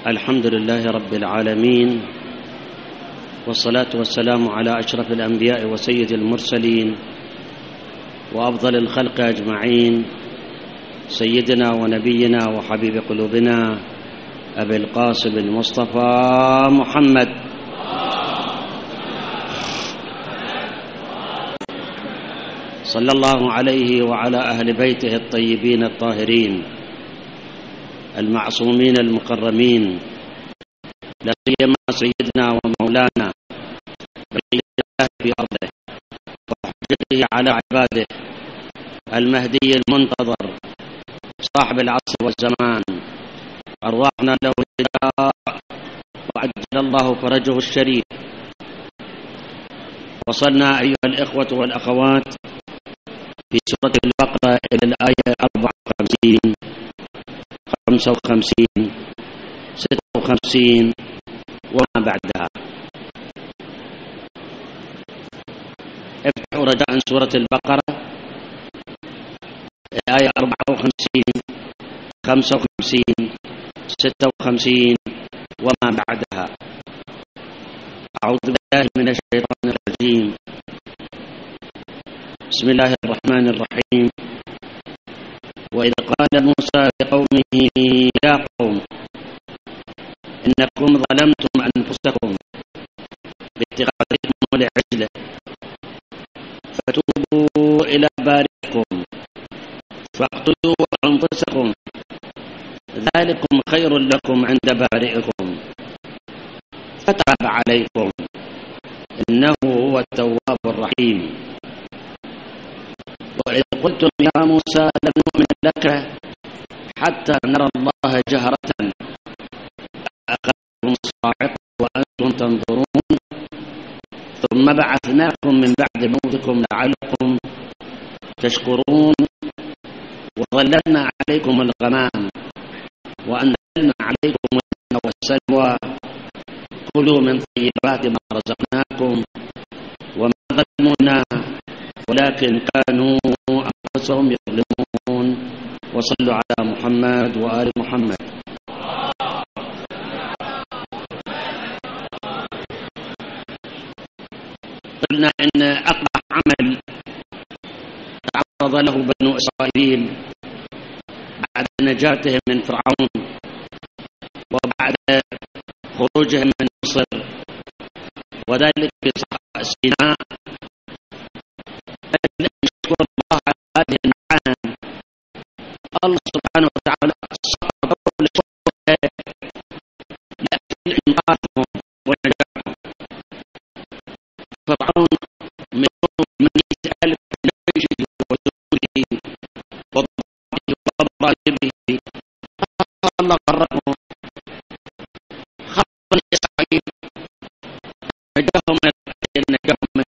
الحمد لله رب العالمين، والصلاة والسلام على أشرف الأنبياء وسيد المرسلين وأفضل الخلق أجمعين، سيدنا ونبينا وحبيب قلوبنا أبي القاسم المصطفى محمد صلى الله عليه وعلى أهل بيته الطيبين الطاهرين المعصومين المكرمين، لا سيما سيدنا ومولانا بقية الله في أرضه وحجته على عباده المهدي المنتظر صاحب العصر والزمان، أرواحنا له فداء وعجل الله فرجه الشريف. وصلنا أيها الإخوة والأخوات في سورة البقرة إلى الآية 54 55 56 وما بعدها. افتحوا رجاء سورة البقرة الآية 54 55 56 وما بعدها. أعوذ بالله من الشيطان الرجيم. بسم الله الرحمن الرحيم. وإذ قال موسى لقومه يا قوم إنكم ظلمتم أنفسكم باتخاذكم العجل فتوبوا إلى بارئكم فاقتلوا أنفسكم ذلكم خير لكم عند بارئكم فتاب عليكم إنه هو التواب الرحيم. وإذ قلتم يا موسى لن نؤمن لك حتى نرى الله جهرة أخذتم الصاعقة وأنتم تنظرون ثم بعثناكم من بعد موتكم لعلكم تشكرون وظللنا عليكم الغمام وأنزلنا عليكم المن والسلوى كلوا من طيبات ما رزقناكم وما ظلمونا ولكن كانوا أنفسهم يظلمون. وصلوا على محمد وآل محمد. قلنا إن أقبح عمل تعرض له بنو إسرائيل بعد نجاتهم من فرعون وبعد خروجهم من مصر وذلك في صحراء سيناء، لم يشكر الله على هذه النعم. الله سبحانه وتعالى صبر لصبره لأجل إنقاذهم ونجاتهم. فرعون من 800,000 من جيشه وجنوده وضباطه وأبرازه الله غرقهم. خاف بني إسرائيل نجاهم من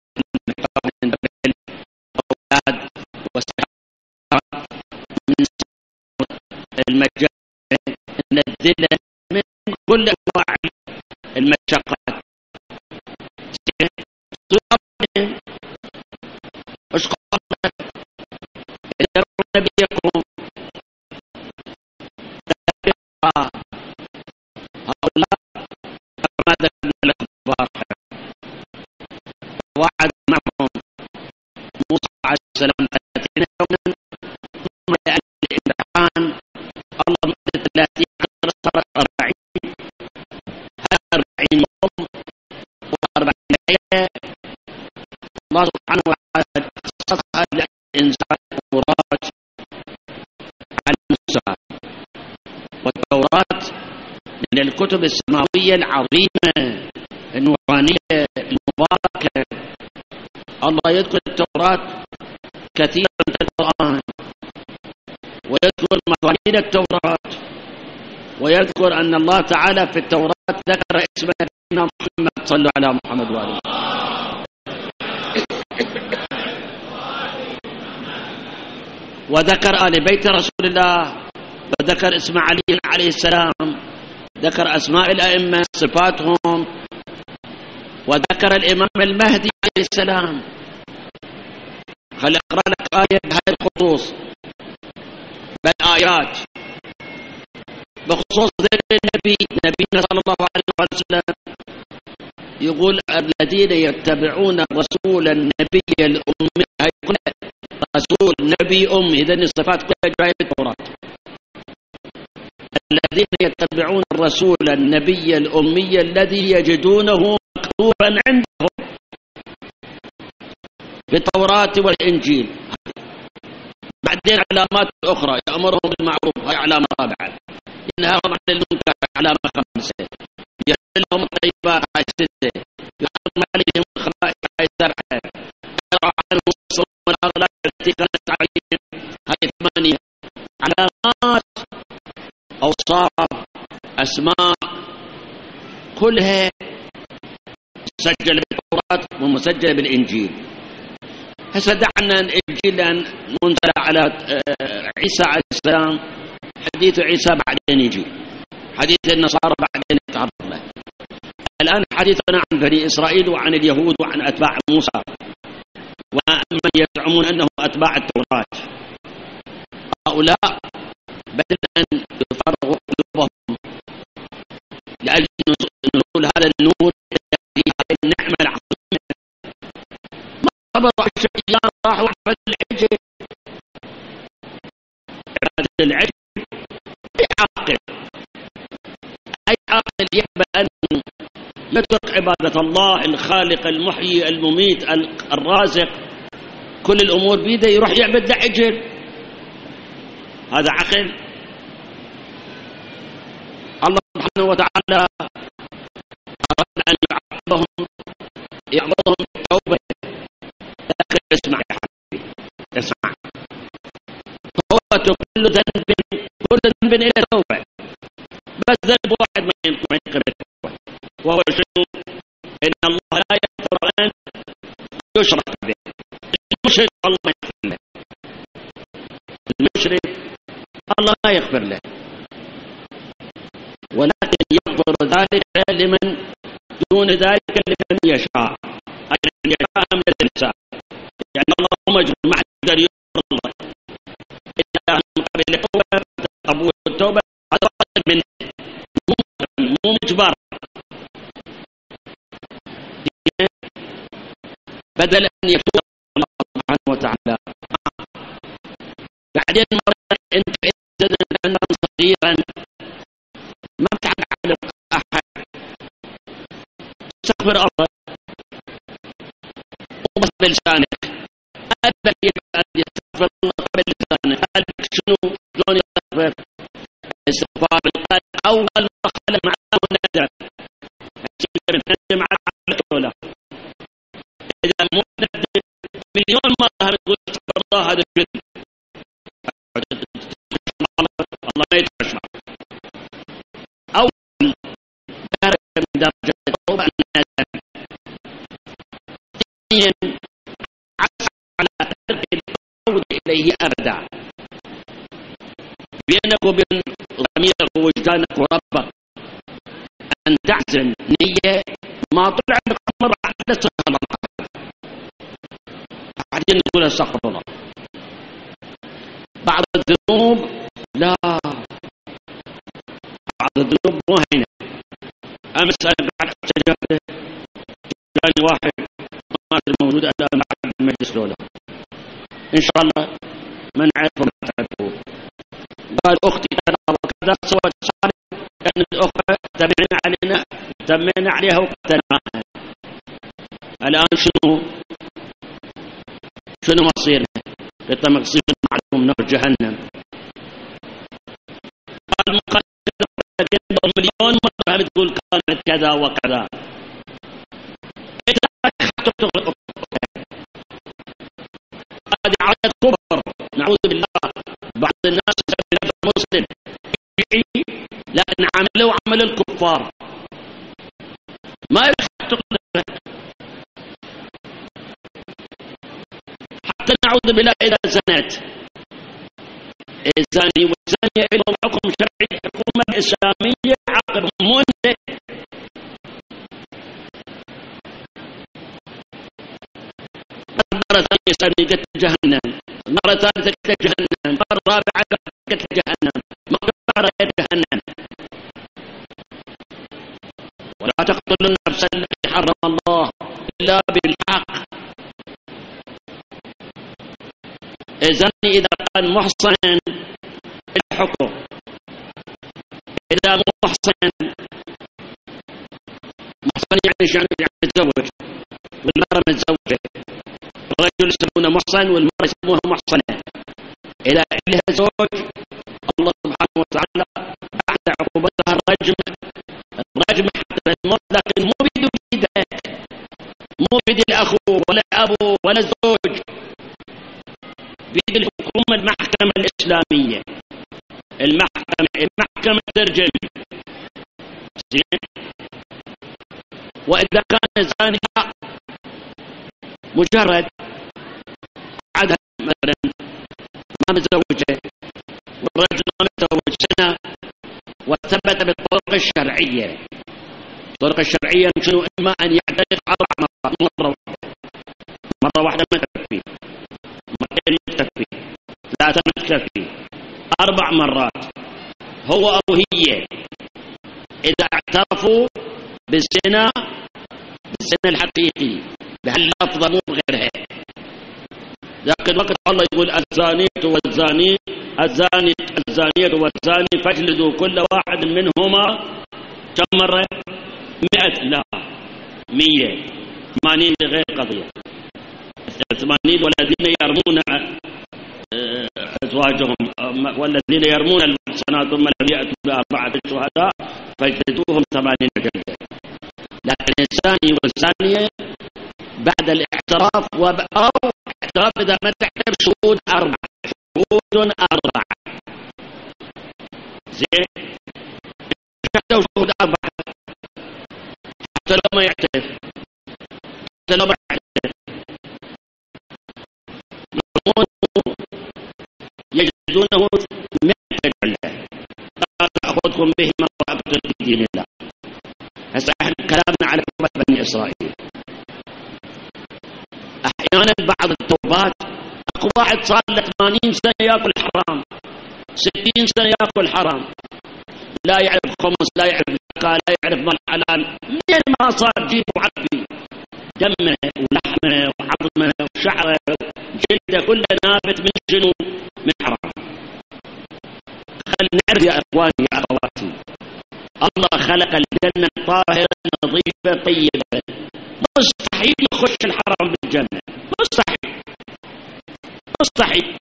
أولاد وسحاب من المجال من الذلة من كل أنواع المشقات. اشكروا إذا نبيكم هؤلاء كما ذكرنا لكم البارحة وعد معهم موسى عليه السلام 30 يوما ثم لأجل الامتحان الله مدة 30 صارت 40 يوم و40 ليلة. الله سبحانه وتعالى صدق لإنزال التوراة على موسى، والتوراة من الكتب السماوية العظيمة النورانية المباركة. الله يذكر التوراة كثيرا في القرآن ويذكر مفاهيم التوراة ويذكر أن الله تعالى في التوراة ذكر اسم نبينا محمد. صلوا على محمد وآله. وذكر آل بيت رسول الله وذكر اسم علي عليه السلام، ذكر أسماء الأئمة صفاتهم، وذكر الإمام المهدي عليه السلام. خل أقرأ لك آية بهذه الخصوص بل آيات بخصوص ذكر النبي، نبينا صلى الله عليه وسلم يقول الذين يتبعون الرسول النبي الأمي، يقول رسول نبي أمي، إذن الصفات كلها جاية في التوراة. الذين يتبعون الرسول النبي الأمي الذي يجدونه مكتوبا عندهم في التوراة والإنجيل. بعدين علامات أخرى، يأمرهم بالمعروف، هاي علامة رابعة، ينهاهم عن المنكر، علامة خامسة، يحل لهم الطيبات، هاي ستة، يحرم عليهم الخبائث، هاي سبعة، يرفع عنهم الصوم والأغلال التي كانت عليهم، هاي ثمانية. علامات، أوصاف، أسماء، كلها مسجلة بالتوراة ومسجلة بالإنجيل. هسه دعنا الإنجيل لأن منزل على عيسى عليه السلام، حديث عيسى بعدين يجي، حديث النصارى بعدين يتعرض له. الآن حديثنا عن بني إسرائيل وعن اليهود وعن أتباع موسى ومن يزعمون أنهم أتباع التوراة. هؤلاء بدل أن يفرغوا قلوبهم لأجل نزول هذا النور في هذه النعمة العظيمة، ما صبروا 10 أيام راحوا عبدوا العجل. عبادة العجل أي عاقل يقبل أن يترك عبادة الله الخالق المحيي المميت الرازق، كل الأمور بيده، يروح يعبد العجل؟ هذا عقل؟ الله سبحانه وتعالى أراد أن يعبدهم توبة، لكن اسمع يا حبيبي، اسمع، توبة كل ذنب إلى توبة، بس ذنب واحد ما ينقبل التوبة، وهو شنو؟ إن الله لا يغفر أن يشرك به. المشرك الله ما يغفر له، المشرك الله لا يغفر له، ولكن يغفر ذلك لمن دون ذلك لمن يشاء، أي من يشاء من الإنسان. يعني اللهم اجعل ما حد يغفر الله إلا من قبل التوبة، قبول التوبة هذا من مو مجبر، بدل أن يتوب الله سبحانه وتعالى. بعدين مرة أنت إنسانا صغيرا ما بتعرف على أحد، استغفر الله وبس بلسانك، قلبك يستغفر الله قبل لسانك، قلبك شنو شلون يستغفر؟ استغفار القلب أول ما خلق معه ندم، مع العقل، إذا مو ندم مليون مرة بتقول استغفر الله، هذا كذب، الله ما يتبشر. أول درجة من درجة التوبة الندم، ثانيا عزم على ترك العودة إليه أبدا، بينك وبين ضميرك ووجدانك وربك أن تعزم نية ما طلع لك مرة واحدة استغفر الله، بعدين تقول استغفر الله. بعض الذنوب لا، بعض الذنوب مو هينة. أمس أنا قاعد أتجاهل، جاني واحد ما أدري موجود الآن بعد المجلس الأولى، إن شاء الله من عرفه ما تعرفه، قال أختي كذا وكذا سوت صالح، لأن الأخرى تمينا عليها وقتلناها. الآن شنو مصيرنا؟ قلت مصير معلوم، نار جهنم. قال مليون مرة بتقول كانت كذا وكذا، هذه عادة كبر، نعوذ بالله. بعض الناس يسمي مسلم لأن عملوا عمل الكفار، ما يخطئ، حتى نعوذ بالله إذا زنت، الزاني والزانية لهم حكم شرعي، الحكومة الإسلامية عاقبهم، مو أنت. مرة ثانية يسمي قتل جهنم، مرة ثالثة قتل جهنم، مرة رابعة قتل جهنم، مرة جهنم. ولا تقتلوا النفس التي حرم الله إلا بالحق. الزاني إذا كان محصن الحكم، إذا محصن يعني متزوج والمرأة متزوجة، الرجل يسمونه محصن والمرأة يسموها محصنة، إذا لها زوج الله سبحانه وتعالى بعد عقوبتها الرجم حتى الموت، لكن مو بيد الجدة، مو بيد الأخو ولا الأبو ولا الزوج، بيد الحكومة المحكمة الإسلامية. المحكمة ترجم. وإذا كان الزاني مجرد عادة مثلا ما متزوجة والرجل ما متزوج سنة، وثبت بالطرق الشرعية، الطرق الشرعية شنو؟ إما أن يعترف 4 مرات، مرة واحدة ما تكفي، مرتين ما تكفي، 3 ما تكفي، 4 مرات هو أو هي إذا اعترفوا بالزنا الحقيقي بهاللفظة مو بغيرها. لكن وقت الله يقول الزانية والزاني فاجلدوا كل واحد منهما كم مرة؟ 100، لا 180 بغير قضية، 80 والذين يرمون أزواجهم والذين يرمون المحصنات ثم لم يأتوا ب4 شهداء فاجلدوهم 80 جلدة. لكن الزاني والزانية بعد الاعتراف أو اعتراف إذا ما تعترف شهود 4 زين، شهود 4 حتى لو ما يعترف، يجلدونه 100 جلدة، لا تأخذكم بهما وأبتغوا في دين الله. هسه احنا كلامنا على توبة بني إسرائيل. أحيانا بعض التوبات أكو واحد صار له 80 سنة يأكل حرام، 60 سنة يأكل حرام، لا يعرف خمس، لا يعرف زكاة، لا يعرف مال حلال، منين ما صار جيبه وعبي دمه ولحمه وعظمه وشعره جلده كله نابت من شنو؟ من حرام. خلينا نعرف يا إخواني يا أخواتي، الله خلق الجنة طاهرة نظيفة طيبة، مستحيل يخش الحرام بالجنة، مستحيل.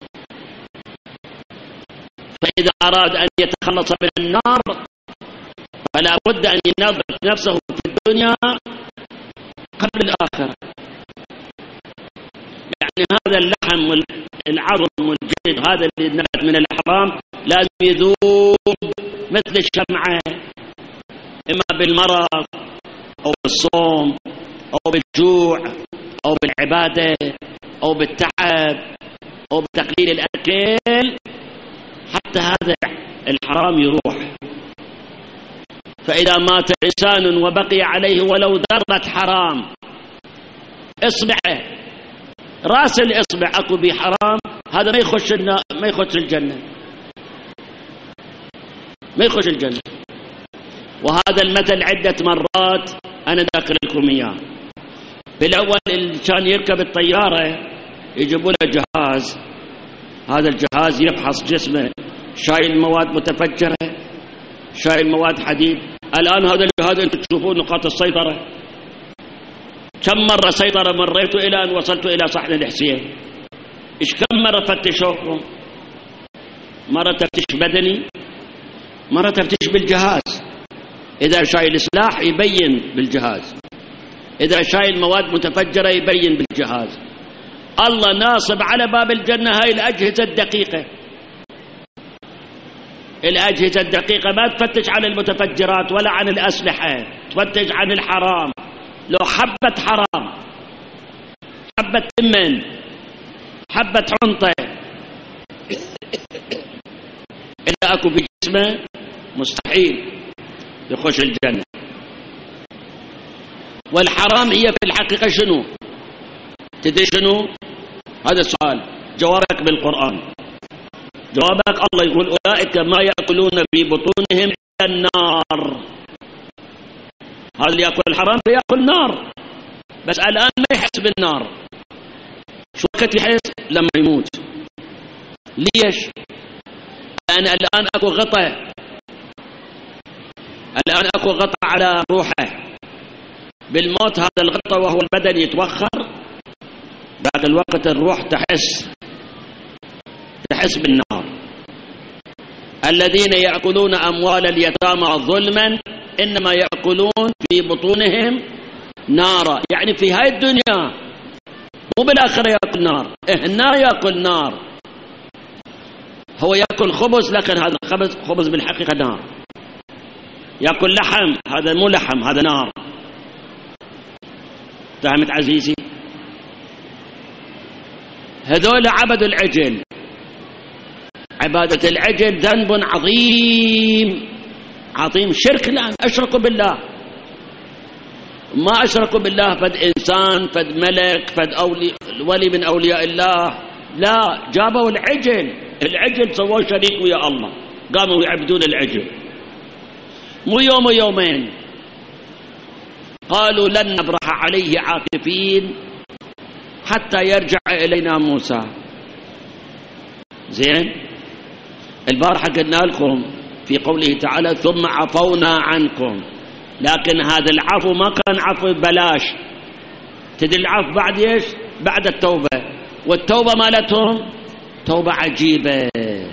فإذا أراد أن يتخلص من النار فلا بد أن ينظف نفسه في الدنيا قبل الآخرة. يعني هذا اللحم والعظم والجلد هذا اللي نبت من الحرام لازم يذوب مثل الشمعة، إما بالمرض أو بالصوم أو بالجوع أو بالعبادة أو بالتعب أو بتقليل الأكل، حتى هذا الحرام يروح. فإذا مات إنسان وبقي عليه ولو ذرة حرام، إصبعه رأس الإصبع أكو به حرام، هذا ما يخش الجنة، ما يخش الجنة. وهذا المثل عدة مرات أنا ذاكر لكم إياه. بالأول اللي كان يركب الطيارة يجيبوا له جهاز، هذا الجهاز يفحص جسمه، شايل مواد متفجرة، شايل مواد حديد. الآن هذا الجهاز أنتم تشوفون نقاط السيطرة، كم مرة سيطرة مريتوا إلى أن وصلتوا إلى صحن الحسين؟ إيش كم مرة فتشوكم؟ مرة تفتش بدني، مرة تفتش بالجهاز. إذا شايل سلاح يبين بالجهاز، إذا شايل مواد متفجرة يبين بالجهاز. الله ناصب على باب الجنة هاي الأجهزة الدقيقة. الأجهزة الدقيقة ما تفتش عن المتفجرات ولا عن الأسلحة، تفتش عن الحرام. لو حبة حرام، حبة تمن، حبة حنطة إذا أكو بجسمه مستحيل يخش الجنة. والحرام هي في الحقيقة شنو؟ تدري شنو؟ هذا السؤال جوابك بالقرآن. جوابك الله يقول أولئك ما يأكلون في بطونهم إلا النار. هذا اللي يأكل الحرام فيأكل نار، بس الآن ما يحس بالنار. شو وقت يحس؟ لما يموت. ليش؟ لأن الآن أكو غطاء، الآن أكو غطاء على روحه. بالموت هذا الغطاء وهو البدن يتوخر، ذاك الوقت الروح تحس بالنار. الذين يأكلون أموال اليتامى ظلما إنما يأكلون في بطونهم نارا، يعني في هاي الدنيا، مو بالآخرة يأكل نار. هنا يأكل نار، هو يأكل خبز لكن هذا خبز بالحقيقة نار. يأكل لحم، هذا مو لحم، هذا نار. فهمت عزيزي؟ هذول عبدوا العجل. عبادة العجل ذنب عظيم، شرك. الآن أشركوا بالله، ما أشركوا بالله فد إنسان، فد ملك، فد ولي من أولياء الله، لا، جابوا العجل سووا شريك ويا الله، قاموا يعبدون العجل. مو يوم ويومين، قالوا لن نبرح عليه عاكفين حتى يرجع إلينا موسى. زين، البارحة قلنا لكم في قوله تعالى ثم عفونا عنكم، لكن هذا العفو ما كان عفو بلاش. تدري العفو بعد ايش؟ بعد التوبة، والتوبة مالتهم توبة عجيبة.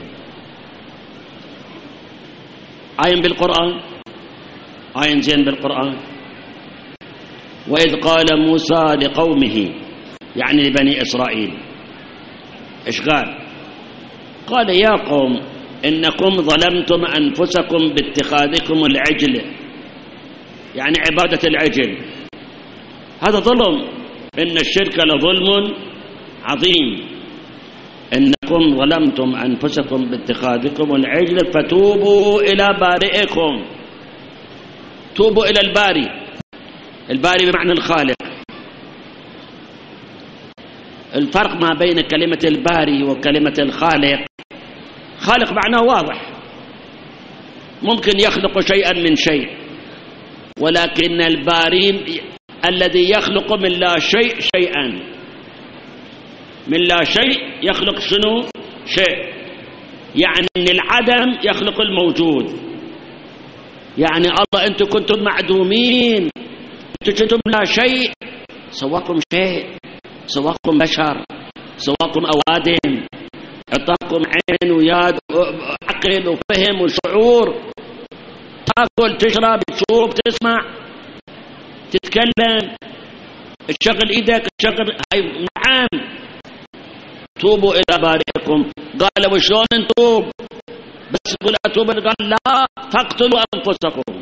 آية بالقرآن، آية زين بالقرآن. وإذ قال موسى لقومه، يعني لبني إسرائيل، إيش قال؟ قال يا قوم إنكم ظلمتم أنفسكم باتخاذكم العجل، يعني عبادة العجل، هذا ظلم. إن الشرك لظلم عظيم. إنكم ظلمتم أنفسكم باتخاذكم العجل فتوبوا إلى بارئكم. توبوا إلى الباري بمعنى الخالق. الفرق ما بين كلمة الباري وكلمة الخالق، خالق معناه واضح، ممكن يخلق شيئا من شيء، ولكن الباري الذي يخلق من لا شيء شيئا، من لا شيء يخلق شنو؟ شيء، يعني من العدم يخلق الموجود. يعني الله أنتم كنتم معدومين، أنتم كنتم لا شيء، سواكم شيء، سواكم بشر، سواكم أوادم، أعطاكم عين وياد وعقل وفهم وشعور، تأكل تشرب تشوف تسمع تتكلم، تشغل إيدك تشغل. نعم، توبوا إلى بارئكم. قال وشلون نتوب؟ بس تقول أتوب؟ قال لا، فاقتلوا أنفسكم.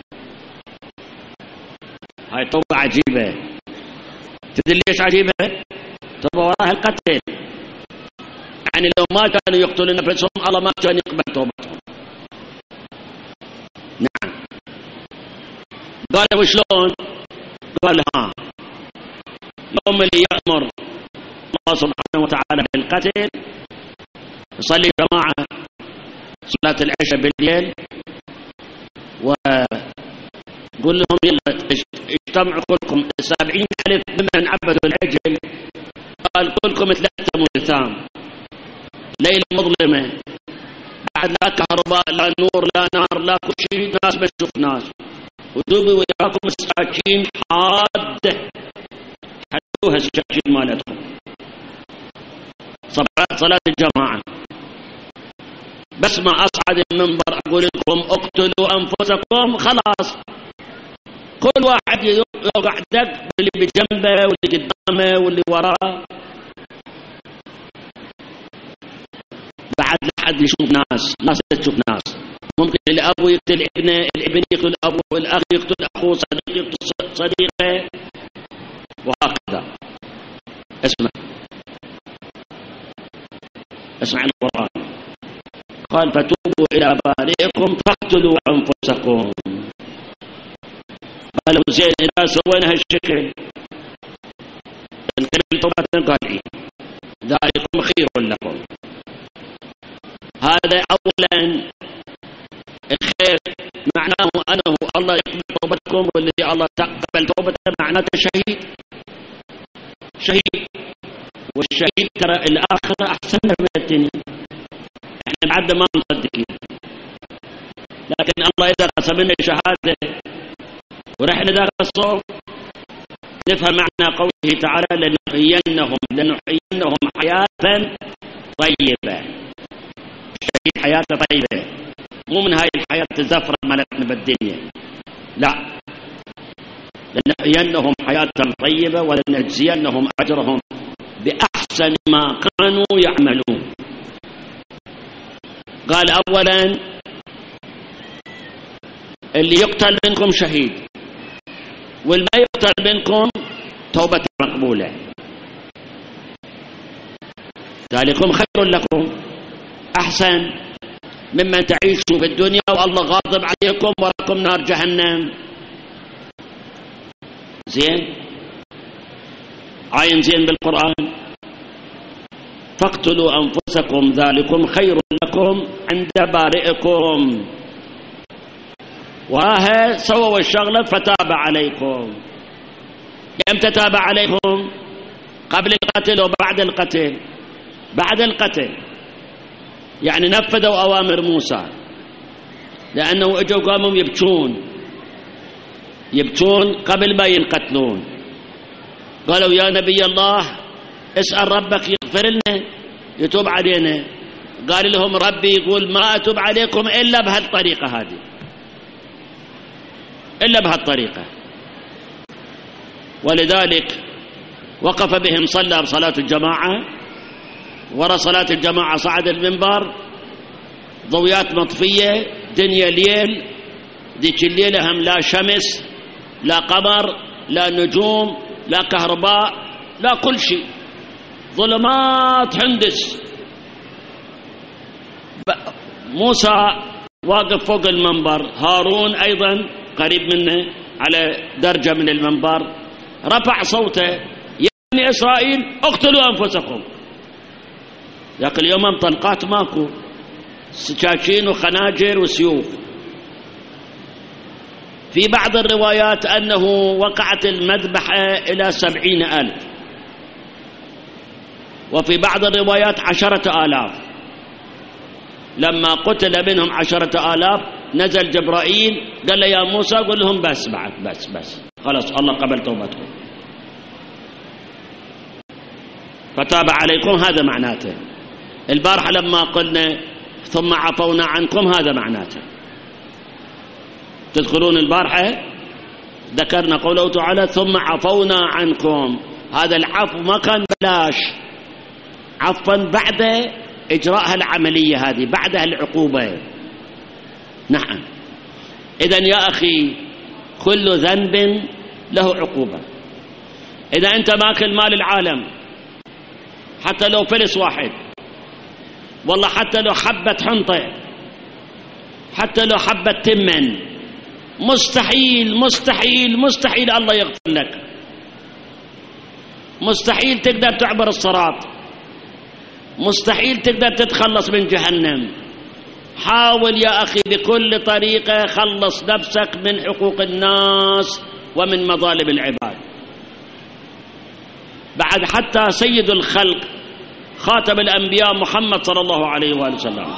هاي توبة عجيبة. تدري ليش عجيبة؟ توبة وراها القتل، يعني لو ما كانوا يقتلون نفسهم الله ما كان يقبل توبتهم. نعم. قال وشلون؟ قال ها، يوم اللي يأمر الله سبحانه وتعالى بالقتل، يصلي جماعة صلاة العشاء بالليل، وقل لهم يلا اجتمعوا كلكم 70,000 ممن عبدوا العجل. قال كلكم تلتموا لثام، ليلة مظلمة، بعد لا كهرباء لا نور لا نار لا كل شيء، ناس ما تشوف ناس، ودوبوا وياكم السكاكين حادة، حدوها السكاكين مالتكم. صلاة الجماعة، بس ما أصعد المنبر أقول لكم اقتلوا أنفسكم، خلاص كل واحد يوقع دق باللي بجنبه واللي قدامه واللي وراه، بعد لحد يشوف ناس تشوف ناس. ممكن الأب يقتل ابنه، الابن يقتل أبوه، الأخ يقتل أخوه، صديق يقتل صديقه، وهكذا. اسمع القرآن، قال فتوبوا إلى بارئكم فاقتلوا أنفسكم. قالوا زين إذا سوينا هالشكل نقبل توبتنا، قال إيه ذلكم خير لكم. هذا أولا الخير معناه أنه الله يقبل توبتكم، والذي الله تقبل توبته معناته شهيد. والشهيد ترى الآخرة أحسن من الدنيا. احنا بعد ما مصدقين، لكن الله إذا قسم لنا شهادة ورحنا ذاك الصوم نفهم معنى قوله تعالى لنحيينهم حياة طيبة. الشهيد حياة طيبة، مو من هاي الحياة الزفرة مالتنا بالدنيا، لا، لنحيينهم حياة طيبة ولنجزينهم أجرهم بأحسن ما كانوا يعملون. قال أولا اللي يقتل منكم شهيد، والما يقتل منكم توبة مقبولة، ذلكم خير لكم أحسن ممن تعيشوا في الدنيا والله غاضب عليكم ولكم نار جهنم. زين، عين زين بالقرآن، فاقتلوا أنفسكم ذلكم خير لكم عند بارئكم، وها سووا الشغلة فتاب عليكم. امتى تاب عليكم؟ قبل القتل وبعد القتل؟ بعد القتل، يعني نفذوا أوامر موسى، لأنه اجوا قاموا يبكون قبل ما ينقتلون. قالوا يا نبي الله اسأل ربك يغفر لنا يتوب علينا. قال لهم ربي يقول ما أتوب عليكم إلا بهالطريقة هذه، إلا بهالطريقة. ولذلك وقف بهم صلى بصلاة الجماعة، ورا صلاة الجماعة صعد المنبر، ضويات مطفية، دنيا ليل، ذيك الليلة هم لا شمس لا قمر لا نجوم لا كهرباء لا كل شيء، ظلمات هندس. موسى واقف فوق المنبر، هارون أيضا قريب منه على درجة من المنبر، رفع صوته يا بني إسرائيل اقتلوا أنفسكم. ذاك اليوم طلقات ماكو، سكاكين وخناجر وسيوف. في بعض الروايات أنه وقعت المذبحة إلى 70,000، وفي بعض الروايات 10,000. لما قتل منهم 10,000 نزل جبرائيل قال له يا موسى قل لهم بس بعد بس خلاص الله قبل توبتكم فتاب عليكم. هذا معناته. البارحة لما قلنا ثم عفونا عنكم هذا معناته. تذكرون البارحة ذكرنا قوله تعالى ثم عفونا عنكم، هذا العفو ما كان بلاش، عفوا بعد إجراء العملية هذه، بعدها العقوبة. نعم، إذن يا أخي كل ذنب له عقوبة. إذا أنت ماكل مال العالم حتى لو فلس واحد، والله حتى لو حبة حنطة، حتى لو حبة تمن، مستحيل مستحيل مستحيل الله يغفر لك، مستحيل تقدر تعبر الصراط، مستحيل تقدر تتخلص من جهنم. حاول يا أخي بكل طريقة خلص نفسك من حقوق الناس ومن مظالم العباد. بعد حتى سيد الخلق خاتم الأنبياء محمد صلى الله عليه وآله وسلم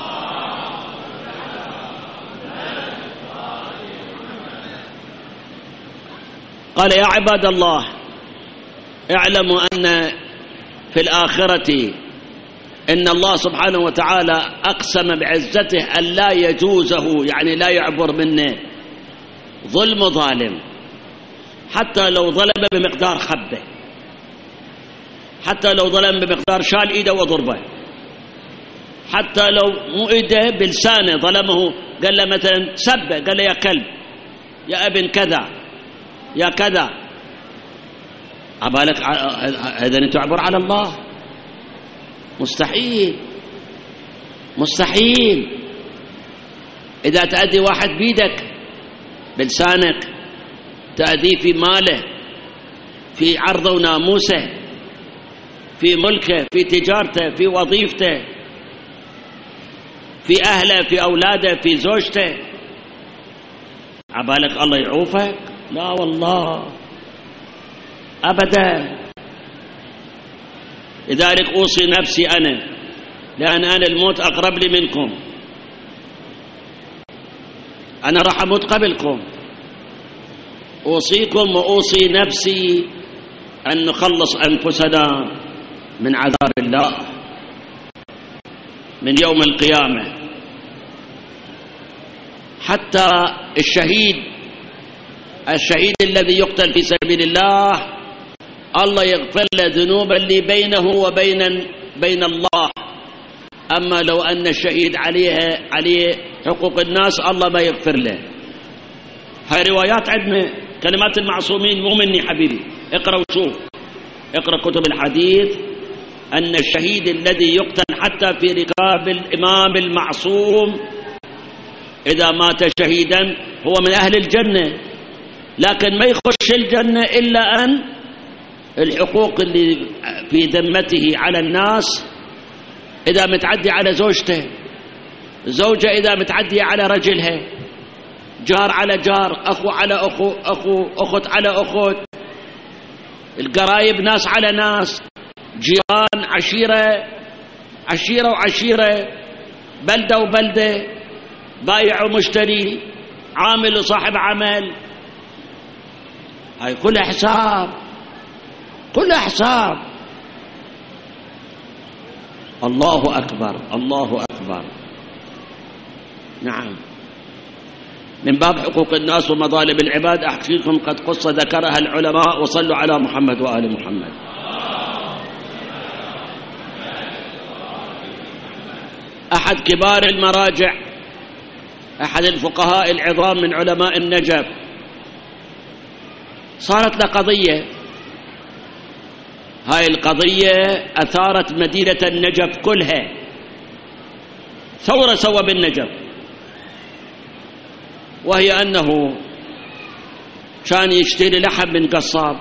قال يا عباد الله اعلموا أن في الآخرة إن الله سبحانه وتعالى أقسم بعزته أن لا يجوزه، يعني لا يعبر منه ظلم ظالم، حتى لو ظلم بمقدار خبه، حتى لو ظلم بمقدار شال إيده وضربه، حتى لو مو إيده بلسانه ظلمه، قال له مثلا سبه، قال له يا كلب يا ابن كذا يا كذا، عبالك إذن تعبر على الله؟ مستحيل مستحيل. إذا تأذي واحد بيدك بلسانك، تأذيه في ماله، في عرضه وناموسه، في ملكه، في تجارته، في وظيفته، في أهله، في أولاده، في زوجته، عبالك الله يعوفك؟ لا والله أبدا. لذلك أوصي نفسي أنا، لأن أنا الموت أقرب لي منكم، أنا راح أموت قبلكم. أوصيكم وأوصي نفسي أن نخلص أنفسنا من عذاب الله من يوم القيامة. حتى الشهيد الذي يقتل في سبيل الله الله يغفر له ذنوبا اللي بينه وبين الله. أما لو أن الشهيد عليه حقوق الناس الله ما يغفر له. هاي روايات عندنا، كلمات المعصومين، مو مني حبيبي. اقرأ وشوف، اقرأ كتب الحديث أن الشهيد الذي يقتل حتى في رقاب الإمام المعصوم إذا مات شهيدا هو من أهل الجنة، لكن ما يخش الجنة إلا أن الحقوق اللي في ذمته على الناس إذا متعدي على زوجته، زوجة إذا متعدي على رجلها، جار على جار، أخو على أخو، أخت على أخت، القرايب ناس على ناس، جيران، عشيرة وعشيرة، بلدة وبلدة، بايع ومشتري، عامل وصاحب عمل. هاي كلها حساب، كلها حساب. الله أكبر، الله أكبر. نعم. من باب حقوق الناس ومظالم العباد أحكيكم قد قص ذكرها العلماء، وصلوا على محمد وآل محمد. أحد كبار المراجع، أحد الفقهاء العظام من علماء النجف، صارت له قضية. هاي القضية أثارت مدينة النجف كلها، ثورة سوى بالنجف، وهي أنه كان يشتري لحم من قصاب.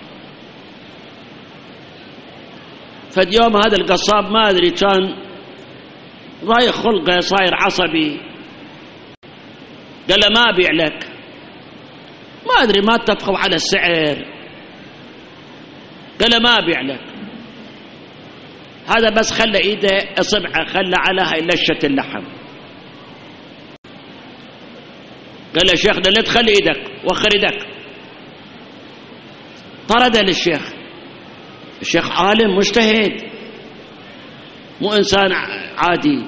فاليوم هذا القصاب ما أدري كان ضايق خلقه، صاير عصبي، قال له ما أبيع لك، ما أدري ما اتفقوا على السعر، قال له ما أبيع لك، هذا بس خلى إيده إصبعه خلى على هاي لشة اللحم. قال له شيخنا لا تخلي إيدك، وخر إيدك. طرد للشيخ. الشيخ عالم مجتهد، مو إنسان عادي.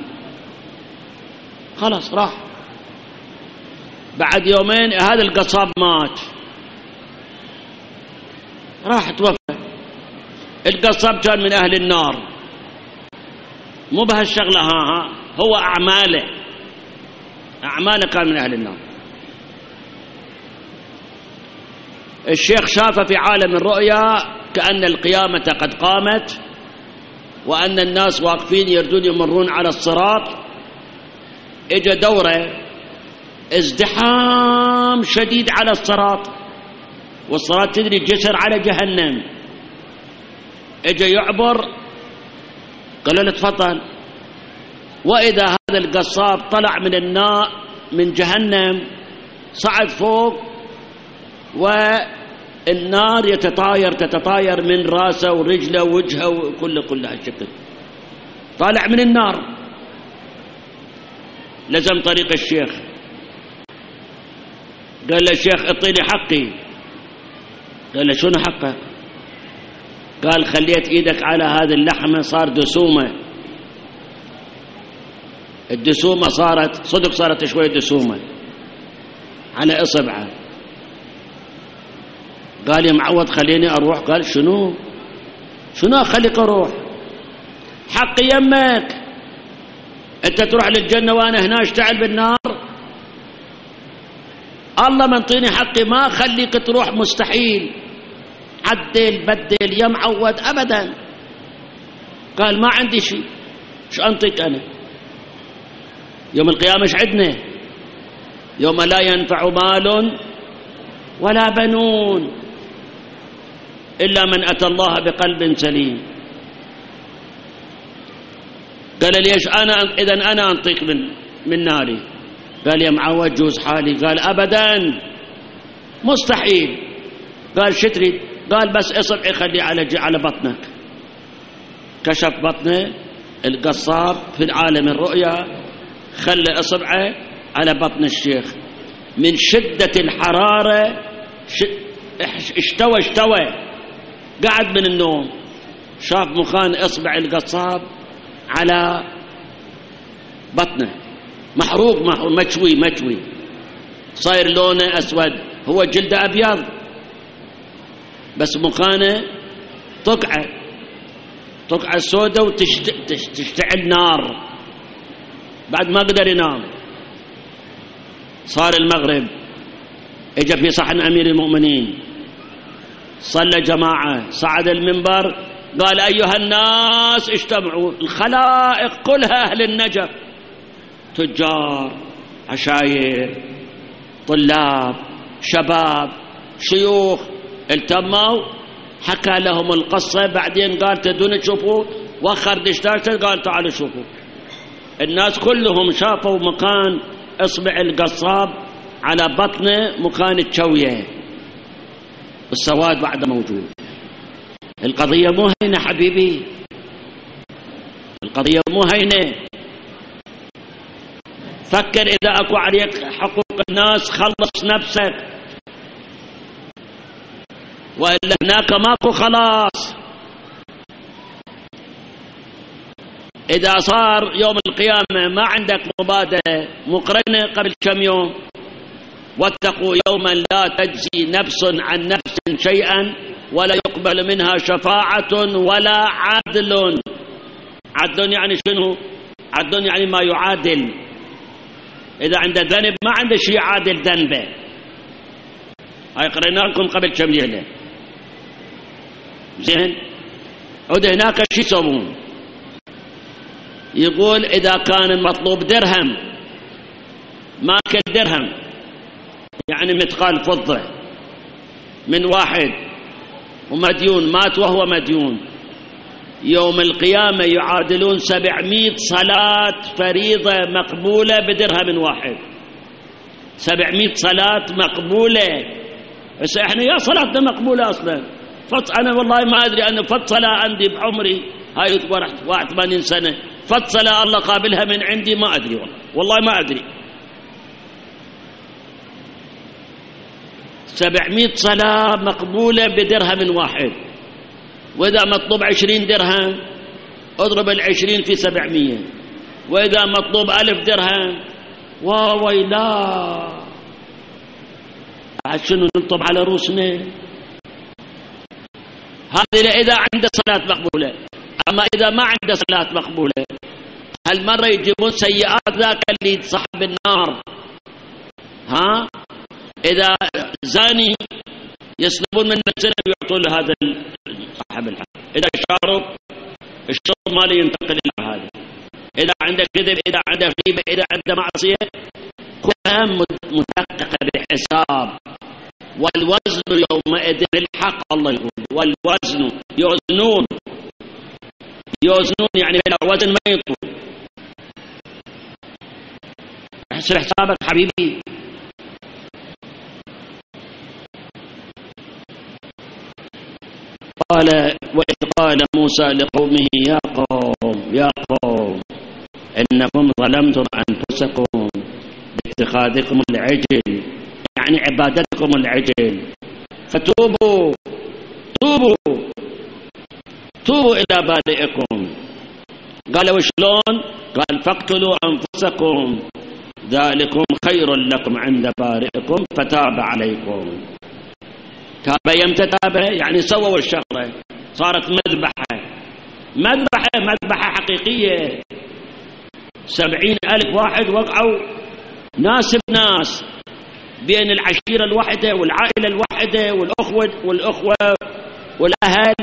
خلاص راح. بعد يومين هذا القصاب مات، راح توفى. القصاب كان من أهل النار، مو بهالشغلة، هو أعماله كان من أهل النار. الشيخ شاف في عالم الرؤيا كأن القيامة قد قامت، وأن الناس واقفين يردون يمرون على الصراط. اجى دوره ازدحام شديد على الصراط، والصراط تدري جسر على جهنم. اجى يعبر، قالوا له تفضل. وإذا هذا القصاب طلع من النار من جهنم، صعد فوق، والنار تتطاير من راسه ورجله ووجهه وكل هالشكل، طالع من النار. لزم طريق الشيخ، قال له الشيخ اعطيني حقي. قال له شنو حقك؟ قال خليت ايدك على هذه اللحمة صار دسومة، الدسومة صارت صدق، صارت شوية دسومة على إصبعه. قال يا معود خليني أروح. قال شنو أخليك أروح؟ حقي يمك، أنت تروح للجنة وأنا هنا أشتعل بالنار. الله منطيني حقي، ما أخليك تروح، مستحيل، عدل بدل يا معود أبدا. قال ما عندي شيء، شو أنطيك أنا؟ يوم القيامة ايش عندنا؟ يوم لا ينفع مال ولا بنون إلا من أتى الله بقلب سليم. قال ليش إذن أنا أنطيك من ناري. قال يا معود جوز حالي. قال أبدا مستحيل. قال شو تريد؟ قال بس إصبعي خليه على بطنك. كشف بطنه القصاب في عالم الرؤيا، خلى إصبعه على بطن الشيخ. من شدة الحرارة اشتوى، قعد من النوم، شاف مكان إصبع القصاب على بطنه محروق مشوي، صاير لونه أسود، هو جلده أبيض بس مكانه طقعة سودة وتشتعل نار. بعد ما قدر ينام، صار المغرب، اجى في صحن أمير المؤمنين، صلى جماعة، صعد المنبر، قال أيها الناس اجتمعوا، الخلائق كلها أهل النجف، تجار، عشاير، طلاب، شباب، شيوخ، التموا، حكى لهم القصة. بعدين قال تدون تشوفوا، وخر دشتاشة، قال تعالوا شوفوا. الناس كلهم شافوا مكان إصبع القصاب على بطنه، مكان التشوية، السواد بعد موجود. القضية مو هينة حبيبي، القضية مو هينة. فكر إذا أكو عليك حقوق الناس خلص نفسك، وإلا هناك ماكو خلاص. إذا صار يوم القيامة ما عندك مبادئ مقرنة قبل كم يوم، واتقوا يوما لا تجزي نفس عن نفس شيئا ولا يقبل منها شفاعة ولا عدل. عدل يعني شنو؟ عدل يعني ما يعادل. إذا عنده ذنب ما عنده شيء عادل ذنبه. هاي قرينا لكم قبل كم ليلة. زين، عود هناك شو يسوون؟ يقول إذا كان المطلوب درهم، ماكل درهم يعني مثقال فضة من واحد ومديون، مات وهو مديون، يوم القيامة يعادلون 700 صلاة فريضة مقبولة بدرهم واحد. 700 صلاة مقبولة. بس احنا يا صلاتنا مقبولة أصلا. أنا والله ما أدري، أنا فت صلاة عندي بعمري هاي 81 سنة، فت صلاة الله قابلها من عندي ما أدري، والله ما أدري. 700 صلاة مقبولة بدرهم واحد. وإذا مطلوب 20 درهم اضرب 20 في 700، وإذا مطلوب 1000 درهم وويلا شنو نطب على روسنا. هذه إذا عنده صلاة مقبولة. أما إذا ما عنده صلاة مقبولة، هالمرة يجيبون سيئات ذاك اللي صاحب النار. ها، إذا زاني يسلبون من السنة ويعطون هذا صاحب الحق. إذا شارب الشرب مالي ينتقل إلى هذا. إذا عنده كذب، إذا عنده غيبة، إذا عنده معصية، كلها مدققة بحساب. والوزن يومئذ الحق، الله يقول والوزن يوزنون يعني بلا وزن ما يطول. احسن حسابك حبيبي. وإذ قال موسى لقومه يا قوم إنكم ظلمتم أنفسكم باتخاذكم العجل، يعني عبادتكم العجل، فتوبوا إلى بارئكم. قال وشلون؟ قال فاقتلوا أنفسكم ذلكم خير لكم عند بارئكم فتاب عليكم. تاب يمتى تاب؟ يعني سووا الشغلة، صارت مذبحة حقيقية. 70,000 واحد وقعوا ناس بناس، بين العشيرة الواحدة والعائلة الواحدة والأخوة والأهل.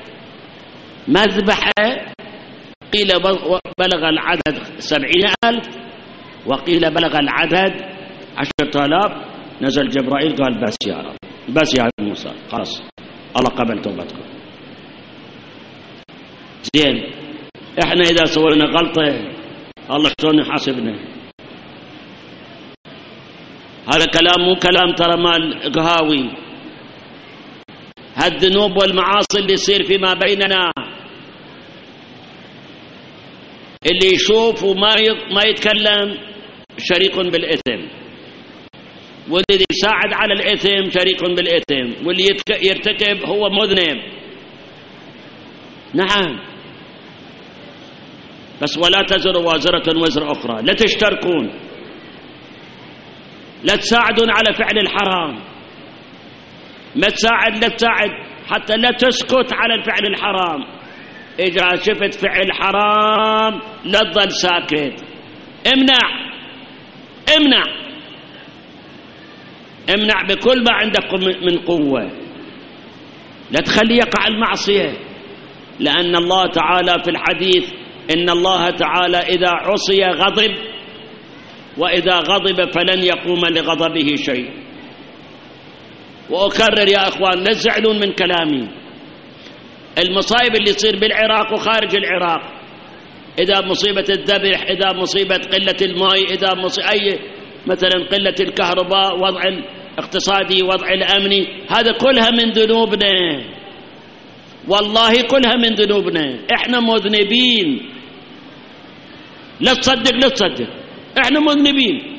مذبحة قيل بلغ العدد 70,000 وقيل بلغ العدد 10,000. نزل جبرائيل قال بس يا رب، بس يا موسى، خلاص الله قبل توبتكم. زين، احنا اذا سوينا غلطة الله شلون يحاسبنا؟ هذا كلام مو كلام ترى مال قهاوي. هالذنوب والمعاصي اللي يصير فيما بيننا، اللي يشوف وما يتكلم شريك بالإثم، والذي يساعد على الإثم شريك بالإثم، واللي يرتكب هو مذنب. نعم، بس ولا تزر وازرة وزر أخرى. لا تشتركون، لا تساعدون على فعل الحرام، لا تساعد حتى لا تسكت على الفعل الحرام. إذا شفت فعل حرام لا تظل ساكت، امنع بكل ما عندك من قوة. لا تخلي يقع المعصية، لأن الله تعالى في الحديث إن الله تعالى إذا عصي غضب، وإذا غضب فلن يقوم لغضبه شيء. وأكرر يا أخوان، لا تزعلون من كلامي. المصائب اللي تصير بالعراق وخارج العراق، إذا مصيبة الذبح، إذا مصيبة قلة الماء، إذا أي مثلا قلة الكهرباء، وضع الاقتصادي، وضع الأمني، هذا كلها من ذنوبنا، والله كلها من ذنوبنا. إحنا مذنبين، لا تصدق، إحنا مذنبين،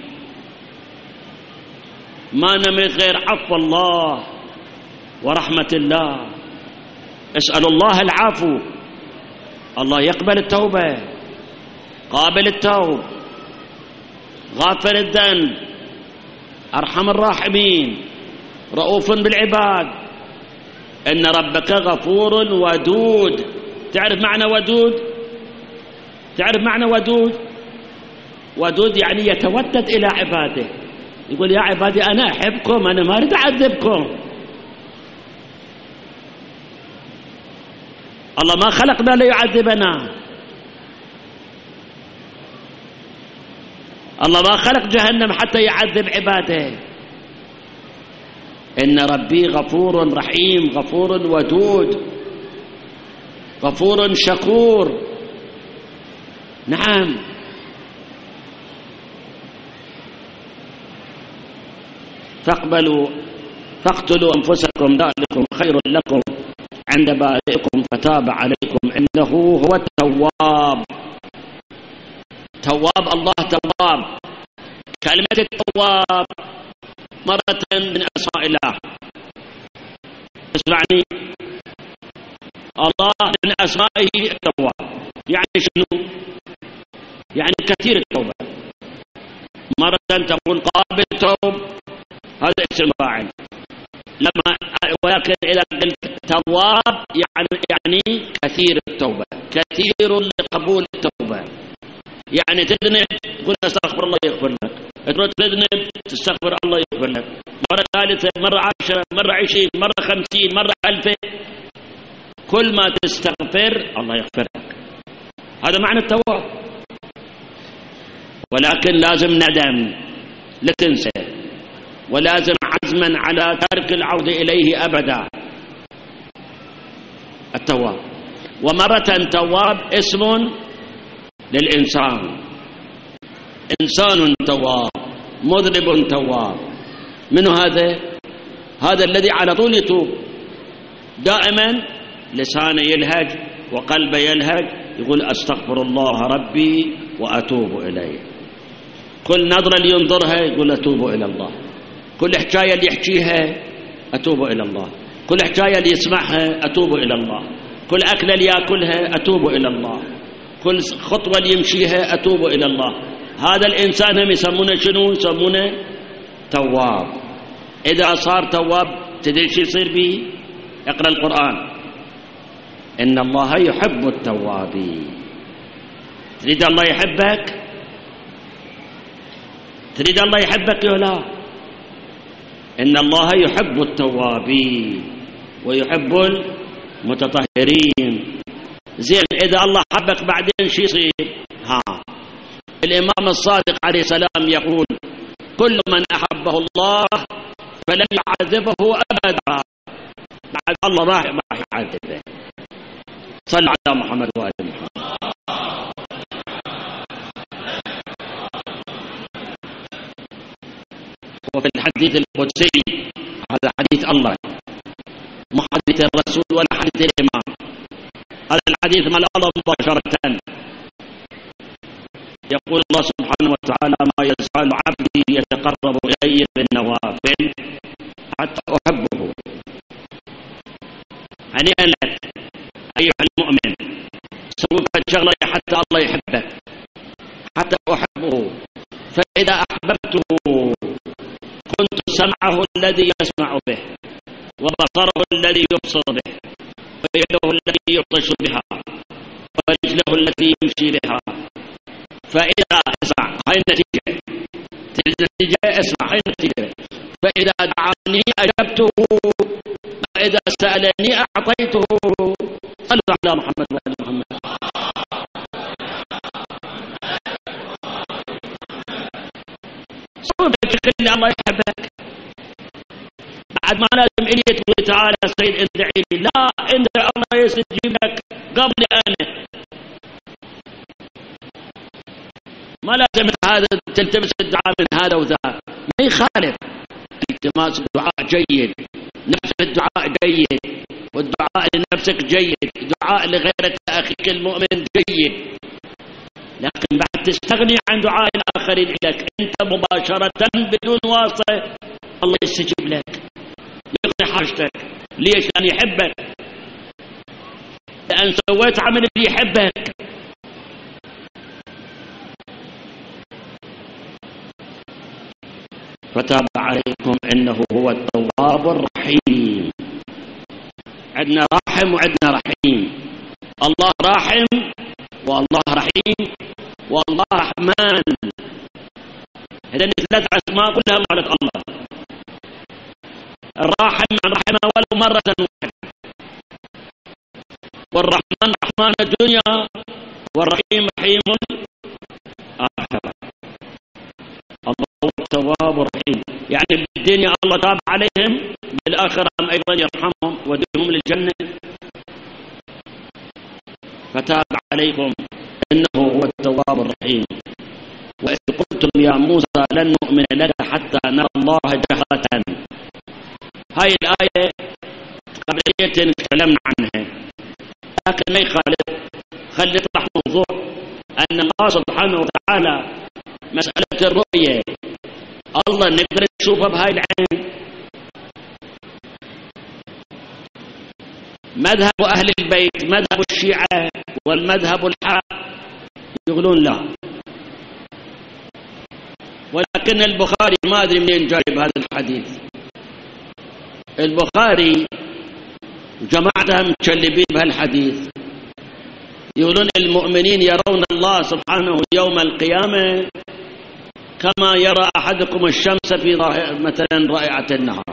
ما نملك غير عفو الله ورحمة الله. اسأل الله العفو، الله يقبل التوبة، قابل التوب، غافر الذنب، أرحم الراحمين، رؤوف بالعباد. إن ربك غفور ودود. تعرف معنى ودود؟ ودود يعني يتودد إلى عباده، يقول يا عبادي أنا أحبكم، أنا ما أريد أعذبكم. الله ما خلقنا ليعذبنا، الله ما خلق جهنم حتى يعذب عباده. إن ربي غفور رحيم، غفور ودود، غفور شكور. نعم، فاقتلوا أنفسكم ذلكم خير لكم عند بارئكم فتاب عليكم إنه هو التواب. الله تواب. كلمة التواب مرة من أسماء الله. اسمعني، الله من أسمائه التواب. يعني شنو؟ يعني كثير التوبة. مرة تقول قابل التوب، هذا اسم فاعل، ولكن إذا قلت تواب يعني كثير التوبة، كثير لقبول التوبة. يعني تذنب تقول استغفر الله يغفر لك، تروح تذنب تستغفر الله يغفر لك، مرة ثالثة، مرة 10، مرة 20، مرة 50، مرة 1000. كل ما تستغفر الله يغفر لك. هذا معنى التواب. ولكن لازم ندم، لا تنسى، ولازم عزما على ترك العودة إليه أبدا. التواب. ومرة تواب اسم للإنسان، إنسان تواب، مذنب تواب. من هذا الذي على طول يتوب دائما، لسانه يلهج وقلبه يلهج، يقول أستغفر الله ربي وأتوب إليه. كل نظرة اللي ينظرها يقول أتوب إلى الله، كل حكاية اللي يحكيها أتوب إلى الله، كل حكاية اللي يسمعها أتوب إلى الله، كل أكلة اللي يأكلها أتوب إلى الله، كل خطوة اللي يمشيها أتوب إلى الله. هذا الإنسان هم يسمونه شنو؟ يسمونه تواب. إذا صار تواب تدري شو يصير به؟ اقرأ القرآن، إن الله يحب التوابين. تريد الله يحبك؟ تريد الله يحبك يا لا؟ إن الله يحب التوابين ويحب المتطهرين. زين، إذا الله حبك بعدين شو يصير؟ الإمام الصادق عليه السلام يقول كل من أحبه الله فلن يعذبه أبدا، بعد الله راح يعذبه. صل على محمد وآل محمد. وفي الحديث القدسي، هذا حديث الله مو حديث الرسول ولا حديث الإمام، هذا الحديث مال الله مباشرة. يقول الله سبحانه وتعالى: ما يزال عبدي يتقرب إلي بالنوافل حتى أحبه. هنيئا لك أيها المؤمن، سوف شغلة حتى الله يحبك، حتى أحبه. فإذا أحببته كنت سمعه الذي يسمع به، وبصره الذي يبصر به، ويده التي يبطش بها، ورجله التي يمشي بها. فإذا اسمع هاي النتيجة، اسمع هاي النتيجة. فإذا دعاني أجبته، وإذا سألني أعطيته. صلوا على محمد وآل محمد. صوتك خلي الله يحبك، بعد ما لازم إلي تقول تعالى سيد ادعي لي، لا، انت الله يستجيب لك قبل أنا. ما لازم هذا تلتمس الدعاء من هذا وذاك، ما يخالف. التماس الدعاء جيد، نفس الدعاء جيد، والدعاء لنفسك جيد، دعاء لغيرك أخيك المؤمن جيد، لكن بعد تستغني عن دعاء الآخرين لك أنت مباشرة بدون واسطة، الله يستجيب لك، يقضي حاجتك. ليش؟ لأن يحبك، لأن سويت عمل اللي يحبك. فتاب عليكم إنه هو التواب الرحيم. عندنا راحم وعندنا رحيم. الله راحم والله رحيم والله رحمن. هذين ثلاث أسماء كلها مالت الله. الراحم رحمه ولو مرة واحدة، والرحمن رحمن الدنيا، والرحيم رحيم الآخرة. الله هو التواب الرحيم، يعني بالدنيا الله تاب عليهم، بالآخرة أيضا يرحمهم ودهم للجنة. فتاب عليكم إنه هو التواب الرحيم. وإذ قلتم يا موسى لن نؤمن لك حتى نرى الله جهرة. هاي الآية قبلية تكلمنا عنها، لكن ما يخالف، خلي يطرح موضوع أن الله سبحانه وتعالى مسألة الرؤية الله نقدر نشوفها بهاي العين. مذهب أهل البيت، مذهب الشيعة والمذهب الحق يقولون لا. ولكن البخاري ما أدري منين جايب هذا الحديث. البخاري جماعتها متشلبين بهالحديث، يقولون المؤمنين يرون الله سبحانه يوم القيامة كما يرى أحدكم الشمس في مثلا رائعة النهار.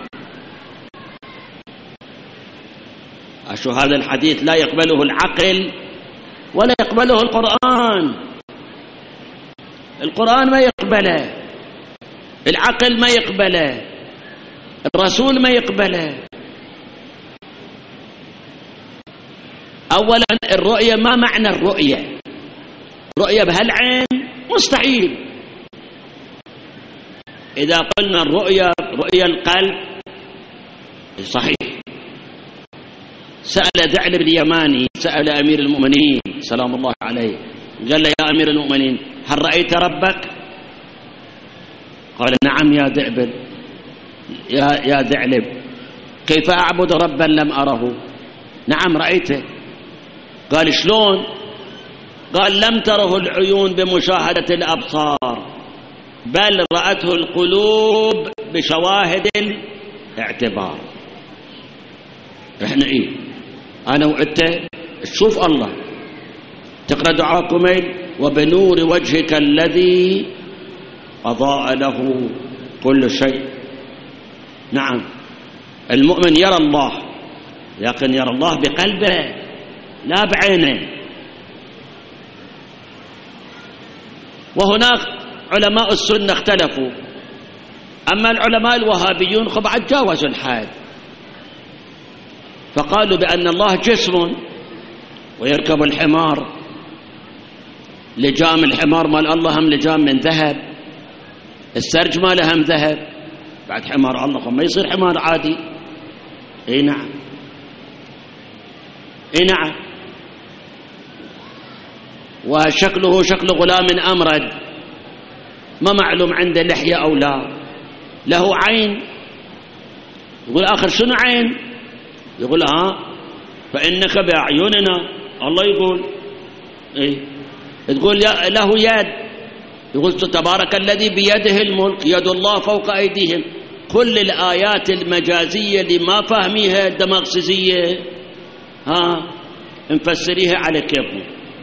أشو هذا الحديث لا يقبله العقل ولا يقبله القرآن. القرآن ما يقبله، العقل ما يقبله، الرسول ما يقبله. أولا الرؤية، ما معنى الرؤية؟ رؤية بهالعين مستحيل. إذا قلنا الرؤية رؤية القلب صحيح. سأل ذعلب اليماني، سأل أمير المؤمنين سلام الله عليه، قال له يا أمير المؤمنين هل رأيت ربك؟ قال نعم يا ذعلب، يا ذعلب كيف أعبد ربا لم أره؟ نعم رأيته. قال شلون؟ قال لم تره العيون بمشاهدة الأبصار، بل رأته القلوب بشواهد الاعتبار. احنا ايه؟ انا وانت تشوف الله، تقرأ دعاء كميل وبنور وجهك الذي أضاء له كل شيء. نعم المؤمن يرى الله، لكن يرى الله بقلبه لا بعينه. وهناك علماء السنة اختلفوا، أما العلماء الوهابيون بعد جاوزوا الحد، فقالوا بأن الله جسم ويركب الحمار، لجام الحمار مال الله هم لجام من ذهب، السرج ماله هم ذهب، بعد حمار الله ما يصير حمار عادي. اي نعم، اي نعم. وشكله شكل غلام أمرد، ما معلوم عنده لحية أو لا. له عين. يقول آخر شنو عين؟ يقول فإنك بأعيننا. الله يقول إيه؟ تقول له يد. يقول تبارك الذي بيده الملك، يد الله فوق أيديهم. كل الآيات المجازية اللي ما فاهميها الدماغسية نفسريها على كيفهم.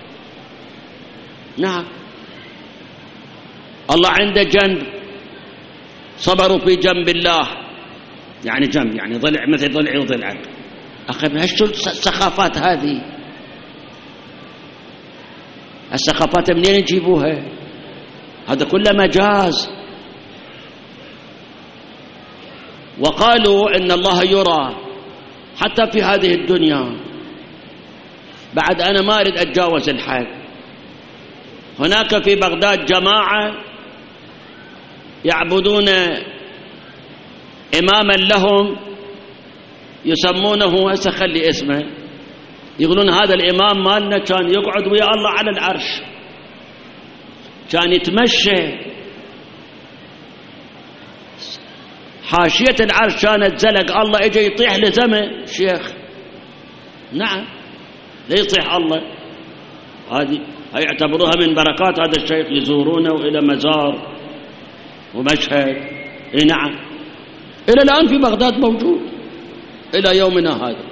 نعم. الله عنده جنب، صبروا في جنب الله، يعني جنب يعني ضلع مثل ضلعي وضلعك. أخي شو السخافات هذه؟ السخافات منين يجيبوها؟ هذا كله مجاز. وقالوا إن الله يرى حتى في هذه الدنيا. بعد أنا ما أريد أتجاوز الحد. هناك في بغداد جماعة يعبدون إماما لهم يسمونه، هسه خلي اسمه، يقولون هذا الإمام مالنا كان يقعد ويا الله على العرش، كان يتمشى، حاشية العرش كانت زلق، الله اجى يطيح لزمه شيخ. نعم، لا يطيح الله. هذه يعتبروها من بركات هذا الشيخ، يزورونه إلى مزار ومشهد. اي نعم، إلى الآن في بغداد موجود إلى يومنا هذا.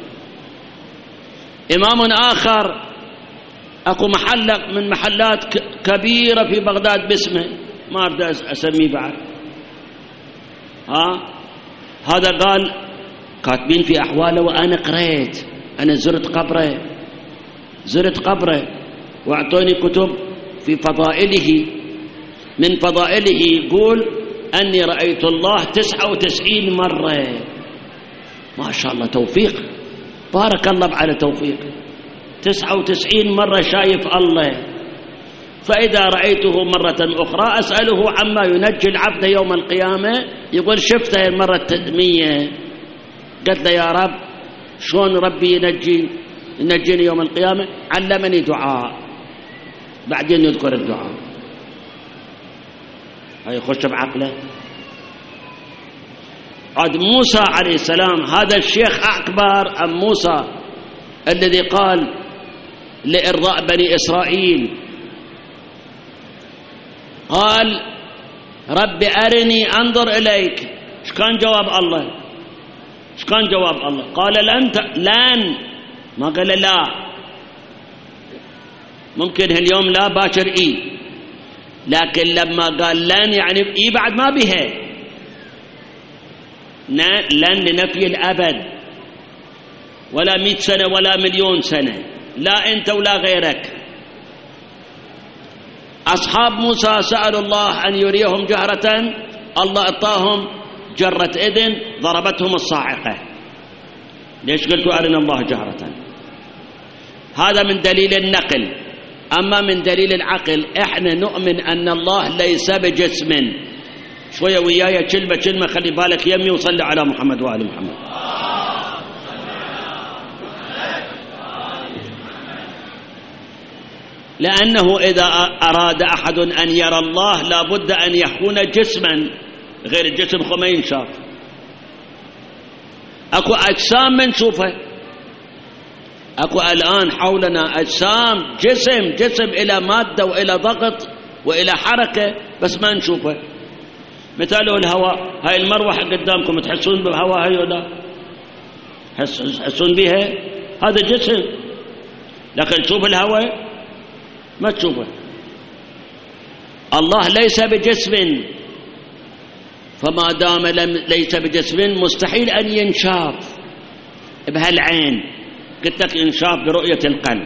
إمام آخر، أكو محل من محلات كبيرة في بغداد باسمه، ما أريد أسميه بعد. هذا قال كاتبين في أحواله، وأنا قريت، أنا زرت قبره وأعطوني كتب في فضائله. من فضائله يقول أني رأيت الله 99 مرة. ما شاء الله، توفيق، بارك الله على توفيق. 99 مرة شايف الله. فإذا رأيته مرة أخرى أسأله عما ينجي العبد يوم القيامة، يقول شفته المرة 100. قلت له يا رب شلون ربي ينجيني يوم القيامة؟ علمني دعاء، بعدين يذكر الدعاء. هاي يخش بعقله. عاد موسى عليه السلام، هذا الشيخ أكبر أم موسى الذي قال لإرضاء بني إسرائيل، قال رب أرني أنظر إليك. ايش كان جواب الله؟ قال لن، ما قال لا. ممكن اليوم لا، باكر لكن لما قال لن يعني بعد ما بها. لن لنفي الأبد، ولا 100 سنة ولا مليون سنة، لا أنت ولا غيرك. أصحاب موسى سألوا الله أن يريهم جهرة، الله أعطاهم جرة إذن ضربتهم الصاعقة. ليش قلتوا أرنا الله جهرة؟ هذا من دليل النقل. أما من دليل العقل، إحنا نؤمن أن الله ليس بجسم. شوية وياي كلمة خلي بالك يمي، وصلي على محمد وآل محمد. لأنه إذا أراد أحد أن يرى الله لابد أن يكون جسما، غير الجسم ما ينشاف. أكو أجسام منشوفة، أكو الآن حولنا أجسام، جسم إلى مادة وإلى ضغط وإلى حركة، بس ما نشوفه. مثاله الهواء، هاي المروحة قدامكم تحسون بالهواء هاي ولا تحسون بها؟ هذا جسم، لكن تشوف الهواء ما تشوفه. الله ليس بجسم، فما دام ليس بجسم مستحيل أن ينشاف بهالعين. قلت لك ينشاف برؤية القلب.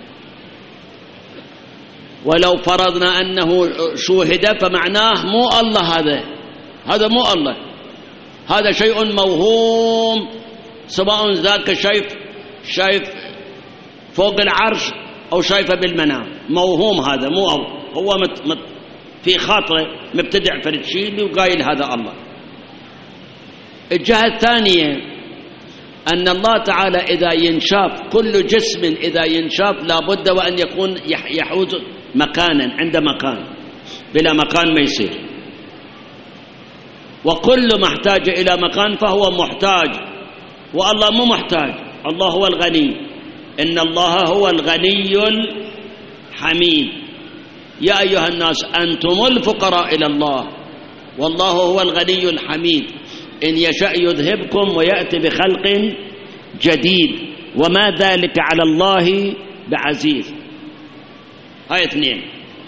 ولو فرضنا أنه شوهد فمعناه مو الله، هذا مو الله، هذا شيء موهوم، سواء ذاك شايف فوق العرش أو شايفه بالمنام، موهوم. هذا مو هو في خاطره مبتدع فرد شيء وقايل هذا الله. الجهة الثانية أن الله تعالى إذا ينشاف كل جسم إذا ينشاف لابد وأن يكون يحوز مكانا عند مكان، بلا مكان ما يصير، وكل محتاج إلى مكان فهو محتاج، والله مو محتاج، الله هو الغني، إن الله هو الغني الحميد. يا أيها الناس أنتم الفقراء إلى الله والله هو الغني الحميد، إن يشاء يذهبكم ويأتي بخلق جديد وما ذلك على الله بعزيز. هاي اثنين.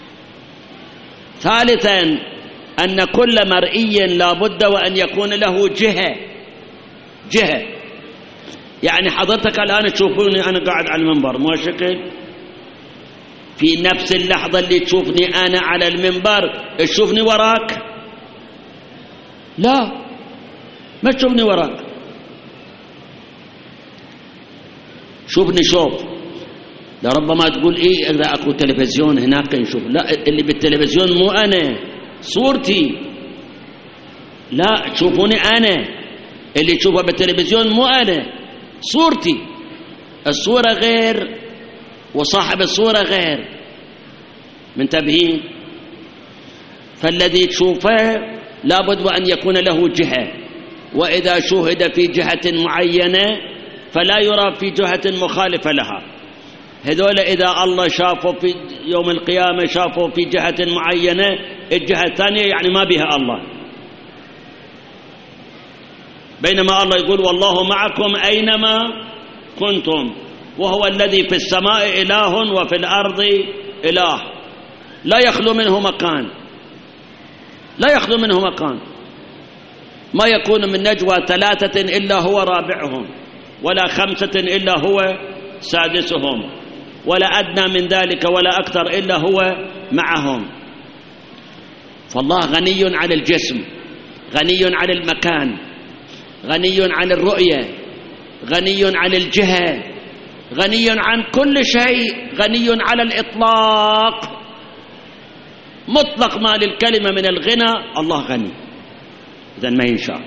ثالثا أن كل مرئي لا بد وأن يكون له جهة. يعني حضرتك الآن تشوفوني أنا قاعد على المنبر مو شكل، في نفس اللحظة اللي تشوفني أنا على المنبر تشوفني وراك؟ لا، ما تشوفني وراك، شوفني شوف. لربما تقول إيه إذا أكو تلفزيون هناك نشوف، لا، اللي بالتلفزيون مو أنا، صورتي. لا، تشوفوني أنا، اللي تشوفه بالتلفزيون مو أنا، صورتي. الصورة غير وصاحب الصورة غير، منتبهين؟ فالذي تشوفه لابد وأن يكون له جهة، وإذا شوهد في جهة معينة فلا يرى في جهة مخالفة لها. هذول إذا الله شافوا في يوم القيامة شافوا في جهة معينة، الجهة الثانية يعني ما بها الله، بينما الله يقول والله معكم أينما كنتم وهو الذي في السماء إله وفي الأرض إله، لا يخلو منه مكان، لا يخلو منه مكان. ما يكون من نجوى 3 إلا هو رابعهم، ولا 5 إلا هو سادسهم، ولا أدنى من ذلك ولا أكثر إلا هو معهم. فالله غني عن الجسم، غني عن المكان، غني عن الرؤية، غني عن الجهة، غني عن كل شيء، غني على الإطلاق، مطلق ما للكلمة من الغنى. الله غني، إذن ما ينشاء.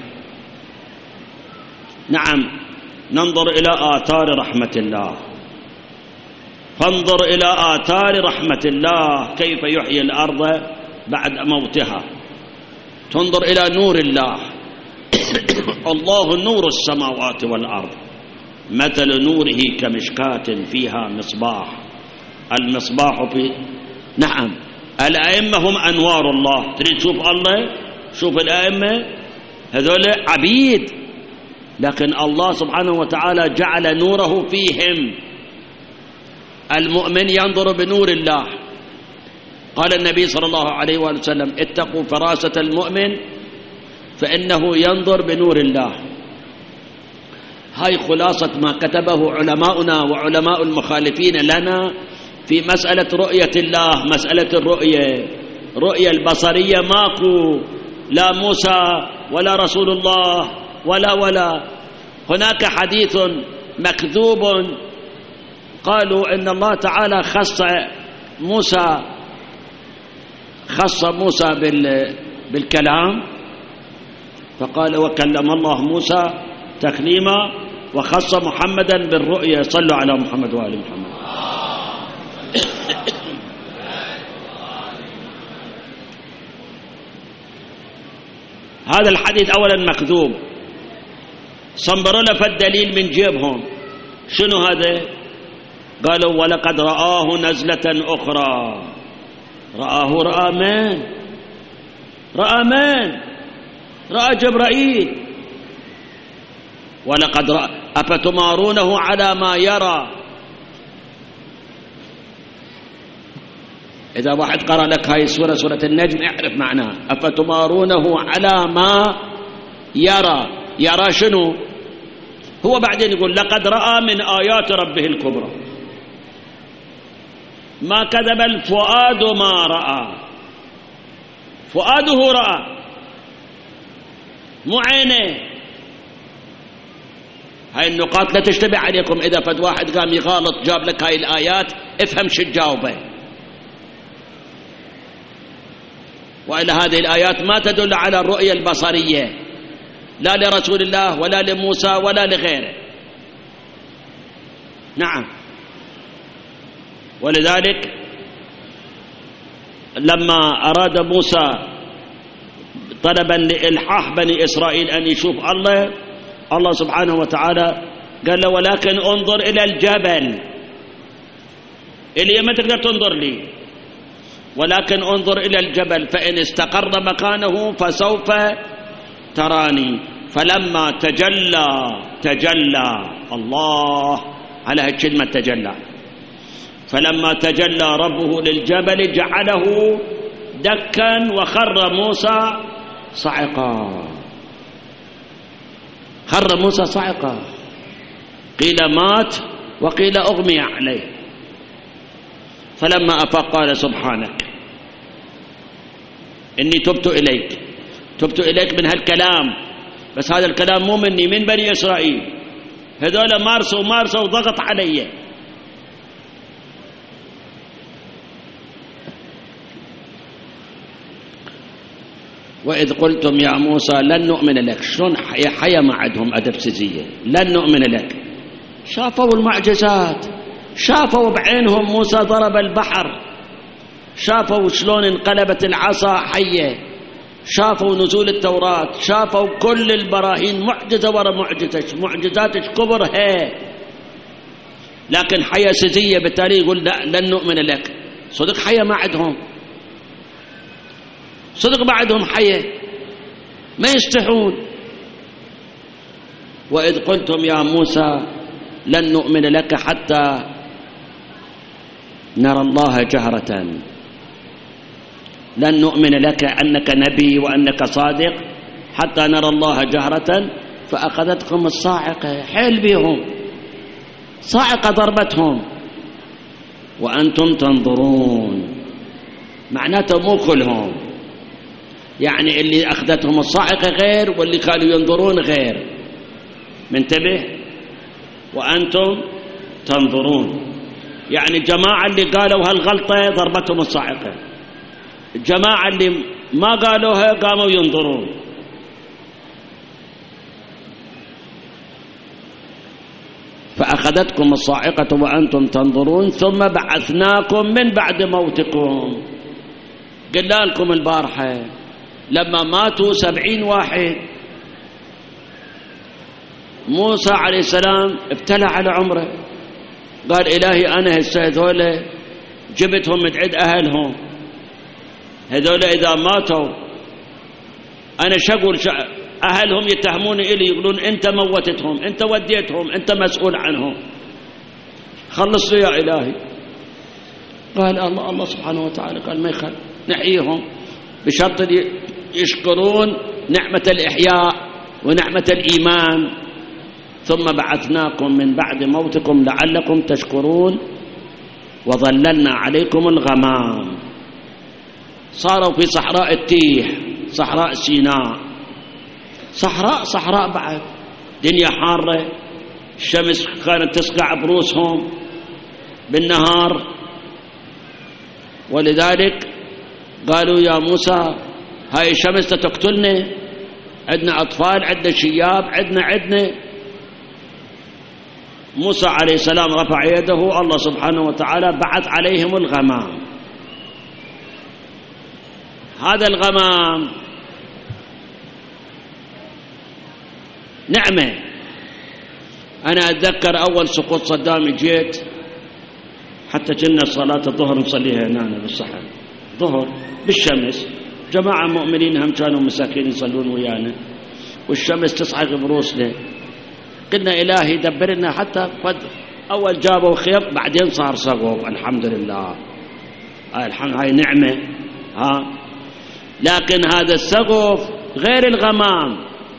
نعم، ننظر إلى آثار رحمة الله، فانظر إلى آثار رحمة الله كيف يحيي الأرض بعد موتها. تنظر إلى نور الله الله نور السماوات والأرض، مثل نوره كمشكاة فيها مصباح، المصباح في نعم. الأئمة هم أنوار الله. تريد تشوف الله؟ شوف الأئمة، هذول عبيد، لكن الله سبحانه وتعالى جعل نوره فيهم. المؤمن ينظر بنور الله. قال النبي صلى الله عليه وسلم اتقوا فراسة المؤمن فإنه ينظر بنور الله. هاي خلاصة ما كتبه علماؤنا وعلماء المخالفين لنا في مسألة رؤية الله. مسألة الرؤية البصرية ماكو، لا موسى ولا رسول الله ولا هناك حديث مكذوب قالوا إن الله تعالى خص موسى بالكلام، فقال وكلم الله موسى تكليما، وخص محمدا بالرؤيا. صلوا على محمد وآل محمد. هذا الحديث أولا مكذوب، صنبروا له فالدليل من جيبهم. شنو هذا؟ قالوا ولقد رآه نزلة أخرى. رآه من؟ رأى جبرائيل. ولقد رأى أفتمارونه على ما يرى. إذا واحد قرأ لك هاي السورة سورة النجم اعرف معناها. أفتمارونه على ما يرى شنو؟ هو بعدين يقول لقد رأى من آيات ربه الكبرى. ما كذب الفؤاد ما رأى، فؤاده رأى مو عينه. هاي النقاط لا تشتبه عليكم. إذا فد واحد قام يغالط جاب لك هاي الآيات افهم شو تجاوبه. وإلا هذه الآيات ما تدل على الرؤية البصرية، لا لرسول الله ولا لموسى ولا لغيره. نعم. ولذلك لما أراد موسى طلبا لإلحاح بني إسرائيل أن يشوف الله سبحانه وتعالى قال له ولكن انظر إلى الجبل، إلي ما تقدر تنظر لي، ولكن انظر إلى الجبل فإن استقر مكانه فسوف تراني. فلما تجلى الله على هالكلمة تجلى، فلما تجلى ربه للجبل جعله دكا وخر موسى صعقا. خر موسى صعقا، قيل مات وقيل أغمي عليه. فلما أفاق قال سبحانك إني تبت إليك من هالكلام، بس هذا الكلام مو مني، من بني إسرائيل، هذول مارسوا وضغط علي. وإذ قلتم يا موسى لن نؤمن لك. شلون حيا ما عندهم أدب سزية؟ لن نؤمن لك. شافوا المعجزات، شافوا بعينهم موسى ضرب البحر، شافوا شلون انقلبت العصا حية، شافوا نزول التوراة، شافوا كل البراهين معجزة ورا معجزة، معجزات كبر هي. لكن حيا سزية بالتالي يقول لا لن نؤمن لك. صدق حيا ما عندهم، صدق بعدهم حية ما يستحون. وإذ قلتم يا موسى لن نؤمن لك حتى نرى الله جهرة، لن نؤمن لك أنك نبي وأنك صادق حتى نرى الله جهرة. فأخذتكم الصاعقة، حيل بهم صاعقة ضربتهم وأنتم تنظرون. معناته مو كلهم، يعني اللي أخذتهم الصاعقة غير واللي كانوا ينظرون غير. منتبه؟ وأنتم تنظرون، يعني الجماعة اللي قالوا هالغلطة ضربتهم الصاعقة، الجماعة اللي ما قالوها قاموا ينظرون. فأخذتكم الصاعقة وأنتم تنظرون ثم بعثناكم من بعد موتكم. قلنا لكم البارحة لما ماتوا 70 واحد موسى عليه السلام ابتلى على عمره، قال إلهي أنا هذول جبتهم من عند أهلهم، هذول إذا ماتوا أنا شقول أهلهم يتهموني إلي، يقولون أنت موتتهم، أنت وديتهم، أنت مسؤول عنهم، خلص لي يا إلهي. قال الله سبحانه وتعالى قال ما يخل نحييهم بشرط يشكرون نعمة الإحياء ونعمة الإيمان. ثم بعثناكم من بعد موتكم لعلكم تشكرون وظللنا عليكم الغمام. صاروا في صحراء التيح، صحراء سيناء، صحراء بعد، دنيا حارة، الشمس كانت تسقع بروسهم بالنهار. ولذلك قالوا يا موسى هاي الشمس تقتلنا، عندنا أطفال، عندنا شياب، عندنا. موسى عليه السلام رفع يده، الله سبحانه وتعالى بعث عليهم الغمام. هذا الغمام نعمة. أنا أتذكر أول سقوط صدام جيت حتى كنا صلاة الظهر نصليها هنا بالصحن، ظهر بالشمس، جماعة مؤمنين هم كانوا مساكين يصلون ويانا، والشمس تصعق بروسنا. قلنا إلهي دبرنا حتى أول جابوا خيط بعدين صار سقوف، الحمد لله، هاي نعمة. لكن هذا السقف غير الغمام.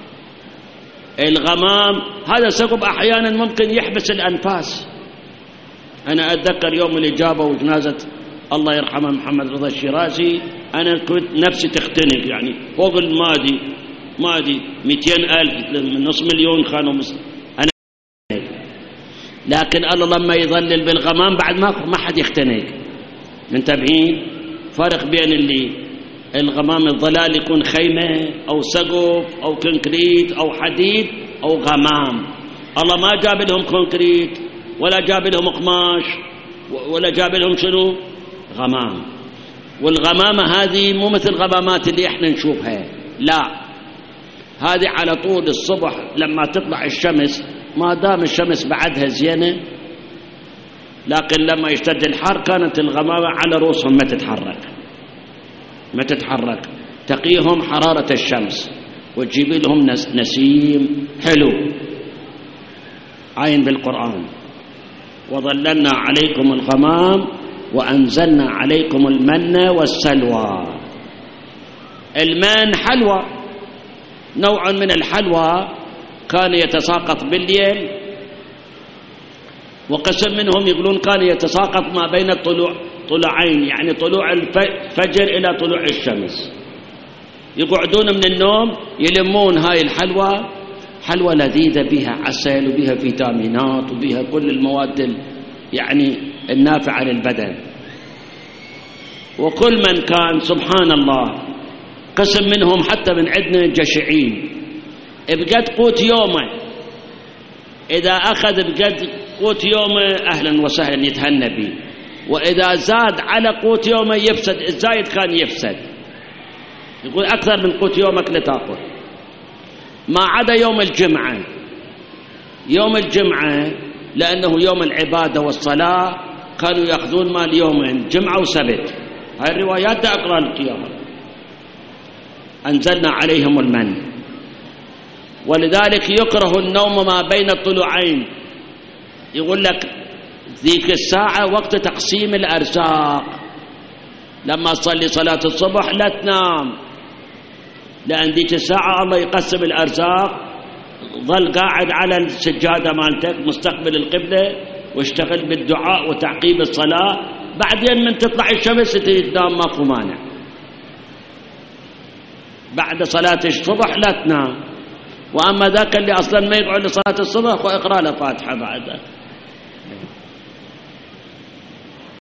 الغمام هذا السقف أحيانا ممكن يحبس الأنفاس. أنا أتذكر يوم اللي جابوا جنازة الله يرحمه محمد رضا الشيرازي، أنا كنت نفسي تختنق، يعني فوق المادي 200,000 من نص مليون كانوا أنا. لكن الله لما يظلل بالغمام بعد ما حد يختنق. منتبهين؟ فرق بين اللي الغمام الظلال يكون خيمة أو سقف أو كونكريت أو حديد أو غمام. الله ما جاب لهم كونكريت ولا جاب لهم قماش ولا جاب لهم شنو؟ غمام. والغمامة هذه مو مثل الغمامات اللي احنا نشوفها، لا، هذه على طول الصبح لما تطلع الشمس، ما دام الشمس بعدها زينة، لكن لما يشتد الحر كانت الغمامة على رؤوسهم ما تتحرك تقيهم حرارة الشمس وتجيب لهم نسيم حلو. عين بالقرآن: وظللنا عليكم الغمام وأنزلنا عليكم المن والسلوى. المن حلوى، نوع من الحلوى كان يتساقط بالليل، وقسم منهم يقولون كان يتساقط ما بين طلوعين، يعني طلوع الفجر إلى طلوع الشمس. يقعدون من النوم يلمون هاي الحلوى، حلوى لذيذة بها عسل وبها فيتامينات وبها كل المواد يعني النافعة للبدن. وكل من كان سبحان الله قسم منهم حتى من عندنا جشعين بقد قوت يومه، إذا أخذ بقد قوت يومه أهلا وسهلا يتهنى به، وإذا زاد على قوت يومه يفسد، الزايد كان يفسد. يقول أكثر من قوت يومك لتأكل، ما عدا يوم الجمعة. يوم الجمعة لأنه يوم العبادة والصلاة كانوا يأخذون مال يومين، جمعة وسبت. هاي الروايات أقرأ لك إياها. أنزلنا عليهم المن، ولذلك يكره النوم ما بين الطلوعين. يقول لك ذيك الساعة وقت تقسيم الأرزاق، لما تصلي صلاة الصبح لا تنام، لأن ذيك الساعة الله يقسم الأرزاق. ظل قاعد على السجادة مالتك مستقبل القبلة واشتغل بالدعاء وتعقيب الصلاة، بعدين من تطلع الشمس تنام ماكو مانع. بعد صلاة الصبح لا تنام. وأما ذاك اللي أصلا ما يقعد لصلاة الصبح وإقرأ له فاتحة بعدها.